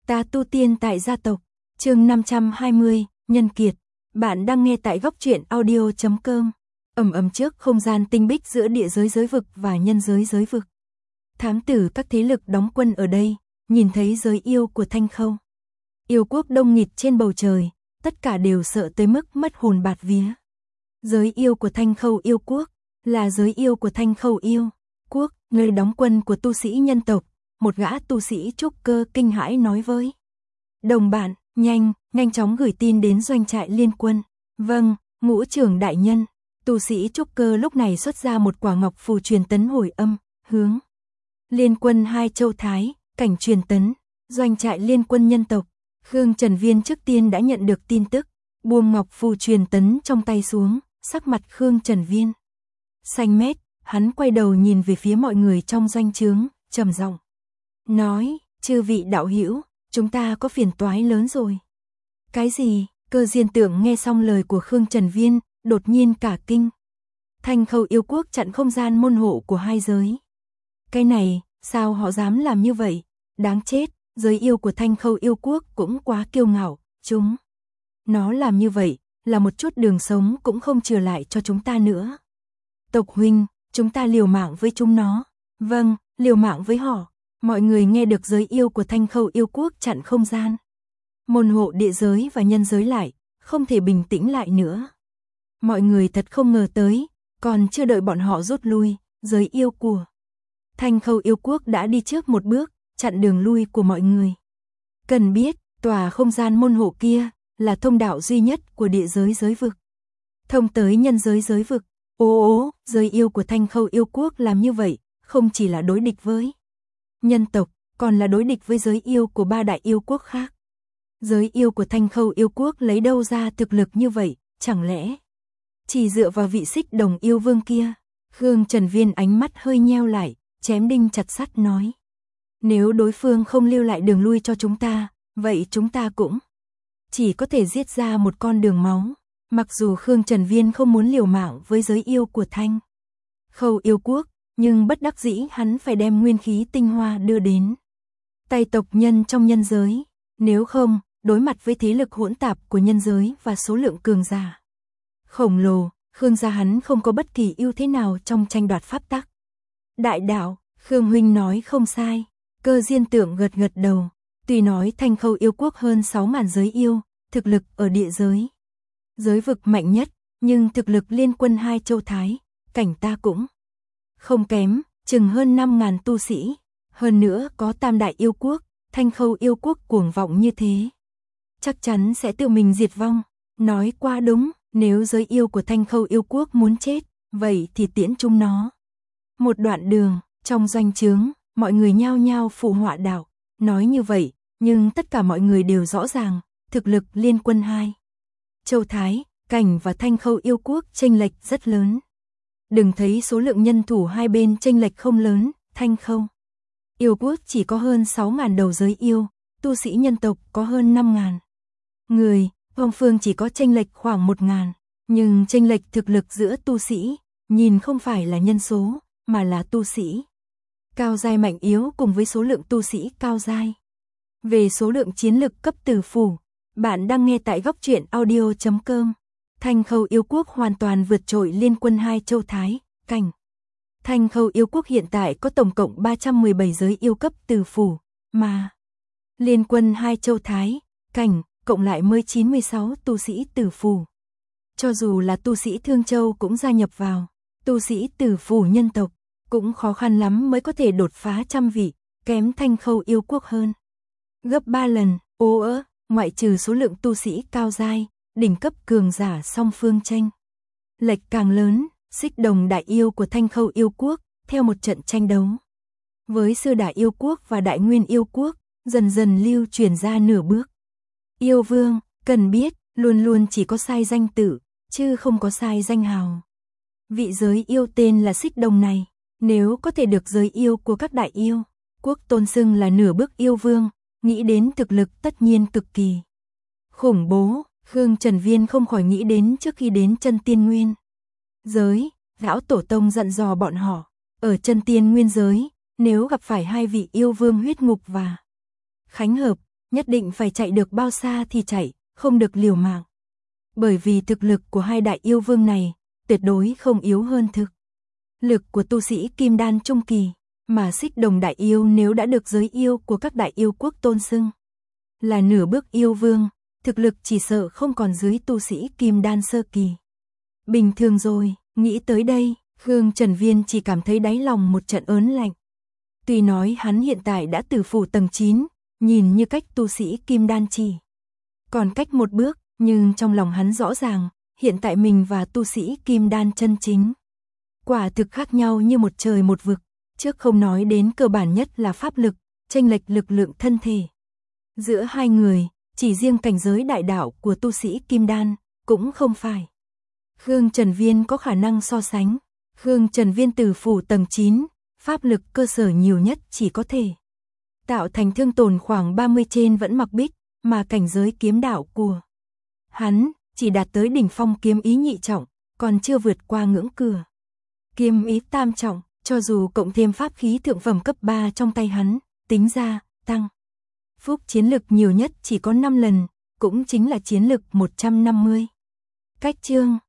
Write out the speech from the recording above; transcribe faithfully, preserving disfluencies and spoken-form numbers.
Ta tu tiên tại gia tộc, chương năm trăm hai mươi, nhân kiệt. Bạn đang nghe tại góc truyện audio chấm com. Ầm ầm trước không gian tinh bích giữa địa giới giới vực và nhân giới giới vực. Thám tử các thế lực đóng quân ở đây, nhìn thấy giới yêu của Thanh Khâu. Yêu quốc đông nghịt trên bầu trời, tất cả đều sợ tới mức mất hồn bạt vía. Giới yêu của Thanh Khâu yêu quốc, là giới yêu của Thanh Khâu yêu quốc, nơi đóng quân của tu sĩ nhân tộc. Một gã tu sĩ trúc cơ kinh hãi nói với đồng bạn, nhanh, nhanh chóng gửi tin đến doanh trại liên quân. Vâng, ngũ trưởng đại nhân. Tu sĩ trúc cơ lúc này xuất ra một quả ngọc phù truyền tấn hồi âm, hướng liên quân hai châu Thái, cảnh truyền tấn, doanh trại liên quân nhân tộc. Khương Trần Viên trước tiên đã nhận được tin tức, buông ngọc phù truyền tấn trong tay xuống, sắc mặt Khương Trần Viên xanh mét, hắn quay đầu nhìn về phía mọi người trong doanh trướng, trầm giọng nói, chư vị đạo hữu, chúng ta có phiền toái lớn rồi. Cái gì? Cơ Diên Tượng nghe xong lời của Khương Trần Viên, đột nhiên cả kinh. Thanh Khâu yêu quốc chặn không gian môn hộ của hai giới. Cái này, sao họ dám làm như vậy? Đáng chết, giới yêu của Thanh Khâu yêu quốc cũng quá kiêu ngạo, chúng. Nó làm như vậy, là một chút đường sống cũng không trừ lại cho chúng ta nữa. Tộc huynh, chúng ta liều mạng với chúng nó. Vâng, liều mạng với họ. Mọi người nghe được giới yêu của Thanh Khâu yêu quốc chặn không gian. Môn hộ địa giới và nhân giới lại, không thể bình tĩnh lại nữa. Mọi người thật không ngờ tới, còn chưa đợi bọn họ rút lui, giới yêu của Thanh Khâu yêu quốc đã đi trước một bước, chặn đường lui của mọi người. Cần biết, tòa không gian môn hộ kia, là thông đạo duy nhất của địa giới giới vực. Thông tới nhân giới giới vực, ố ố, giới yêu của Thanh Khâu yêu quốc làm như vậy, không chỉ là đối địch với nhân tộc, còn là đối địch với giới yêu của ba đại yêu quốc khác. Giới yêu của Thanh Khâu yêu quốc lấy đâu ra thực lực như vậy, chẳng lẽ chỉ dựa vào vị xích đồng yêu vương kia? Khương Trần Viên ánh mắt hơi nheo lại, chém đinh chặt sắt nói. Nếu đối phương không lưu lại đường lui cho chúng ta, vậy chúng ta cũng chỉ có thể giết ra một con đường máu. Mặc dù Khương Trần Viên không muốn liều mạng với giới yêu của Thanh Khâu yêu quốc, nhưng bất đắc dĩ hắn phải đem nguyên khí tinh hoa đưa đến tay tộc nhân trong nhân giới. Nếu không, đối mặt với thế lực hỗn tạp của nhân giới và số lượng cường giả khổng lồ, Khương gia hắn không có bất kỳ ưu thế nào trong tranh đoạt pháp tắc. Đại đạo, Khương huynh nói không sai. Cơ Diên Tượng gật gật đầu. Tuy nói Thanh Khâu yêu quốc hơn sáu ngàn giới yêu, thực lực ở địa giới giới vực mạnh nhất, nhưng thực lực liên quân hai châu Thái, cảnh ta cũng không kém, chừng hơn năm ngàn tu sĩ. Hơn nữa có tam đại yêu quốc, Thanh Khâu yêu quốc cuồng vọng như thế, chắc chắn sẽ tự mình diệt vong. Nói qua đúng, nếu giới yêu của Thanh Khâu yêu quốc muốn chết, vậy thì tiễn chúng nó một đoạn đường. Trong doanh trướng, mọi người nhao nhao phụ họa đạo. Nói như vậy, nhưng tất cả mọi người đều rõ ràng, thực lực liên quân hai châu Thái, cảnh và Thanh Khâu yêu quốc chênh lệch rất lớn. Đừng thấy số lượng nhân thủ hai bên chênh lệch không lớn, Thanh Khâu yêu quốc chỉ có hơn sáu ngàn đầu giới yêu, tu sĩ nhân tộc có hơn năm ngàn người, Phong Phương chỉ có chênh lệch khoảng một ngàn, nhưng chênh lệch thực lực giữa tu sĩ, nhìn không phải là nhân số, mà là tu sĩ cao giai mạnh yếu cùng với số lượng tu sĩ cao giai. Về số lượng chiến lực cấp tử phủ, bạn đang nghe tại góc truyện audio chấm com. Thanh Khâu yêu quốc hoàn toàn vượt trội liên quân hai châu Thái, cảnh. Thanh Khâu yêu quốc hiện tại có tổng cộng ba trăm mười bảy giới yêu cấp tử phủ, mà liên quân hai châu Thái, cảnh, cộng lại mới chín mươi sáu tu sĩ tử phủ. Cho dù là tu sĩ Thương Châu cũng gia nhập vào, tu sĩ tử phủ nhân tộc, cũng khó khăn lắm mới có thể đột phá trăm vị, kém Thanh Khâu yêu quốc hơn gấp ba lần. Ô ớ, ngoại trừ số lượng tu sĩ cao giai, đỉnh cấp cường giả song phương tranh lệch càng lớn, xích đồng đại yêu của Thanh Khâu yêu quốc, theo một trận tranh đấu với sư đại yêu quốc và đại nguyên yêu quốc, dần dần lưu truyền ra nửa bước. Yêu vương, cần biết, luôn luôn chỉ có sai danh tử, chứ không có sai danh hào. Vị giới yêu tên là xích đồng này, nếu có thể được giới yêu của các đại yêu quốc tôn xưng là nửa bước yêu vương, nghĩ đến thực lực tất nhiên cực kỳ khủng bố. Khương Trần Viên không khỏi nghĩ đến trước khi đến chân tiên nguyên giới, lão tổ tông dặn dò bọn họ, ở chân tiên nguyên giới, nếu gặp phải hai vị yêu vương huyết ngục và Khánh Hợp, nhất định phải chạy được bao xa thì chạy, không được liều mạng. Bởi vì thực lực của hai đại yêu vương này, tuyệt đối không yếu hơn thực lực của tu sĩ kim đan trung kỳ, mà Xích Đồng đại yêu nếu đã được giới yêu của các đại yêu quốc tôn xưng là nửa bước yêu vương, thực lực chỉ sợ không còn dưới tu sĩ kim đan sơ kỳ. Bình thường rồi, nghĩ tới đây, Khương Trần Viên chỉ cảm thấy đáy lòng một trận ớn lạnh. Tuy nói hắn hiện tại đã từ phủ tầng chín, nhìn như cách tu sĩ kim đan chỉ còn cách một bước, nhưng trong lòng hắn rõ ràng, hiện tại mình và tu sĩ kim đan chân chính quả thực khác nhau như một trời một vực, trước không nói đến cơ bản nhất là pháp lực, chênh lệch lực lượng thân thể giữa hai người, chỉ riêng cảnh giới đại đạo của tu sĩ kim đan cũng không phải Khương Trần Viên có khả năng so sánh. Khương Trần Viên từ phủ tầng chín, pháp lực cơ sở nhiều nhất chỉ có thể tạo thành thương tổn khoảng ba mươi trên vẫn mặc bích, mà cảnh giới kiếm đạo của hắn chỉ đạt tới đỉnh phong kiếm ý nhị trọng, còn chưa vượt qua ngưỡng cửa kiếm ý tam trọng, cho dù cộng thêm pháp khí thượng phẩm cấp ba trong tay hắn, tính ra, tăng phúc chiến lực nhiều nhất chỉ có năm lần, cũng chính là chiến lực một trăm năm mươi. Cách chương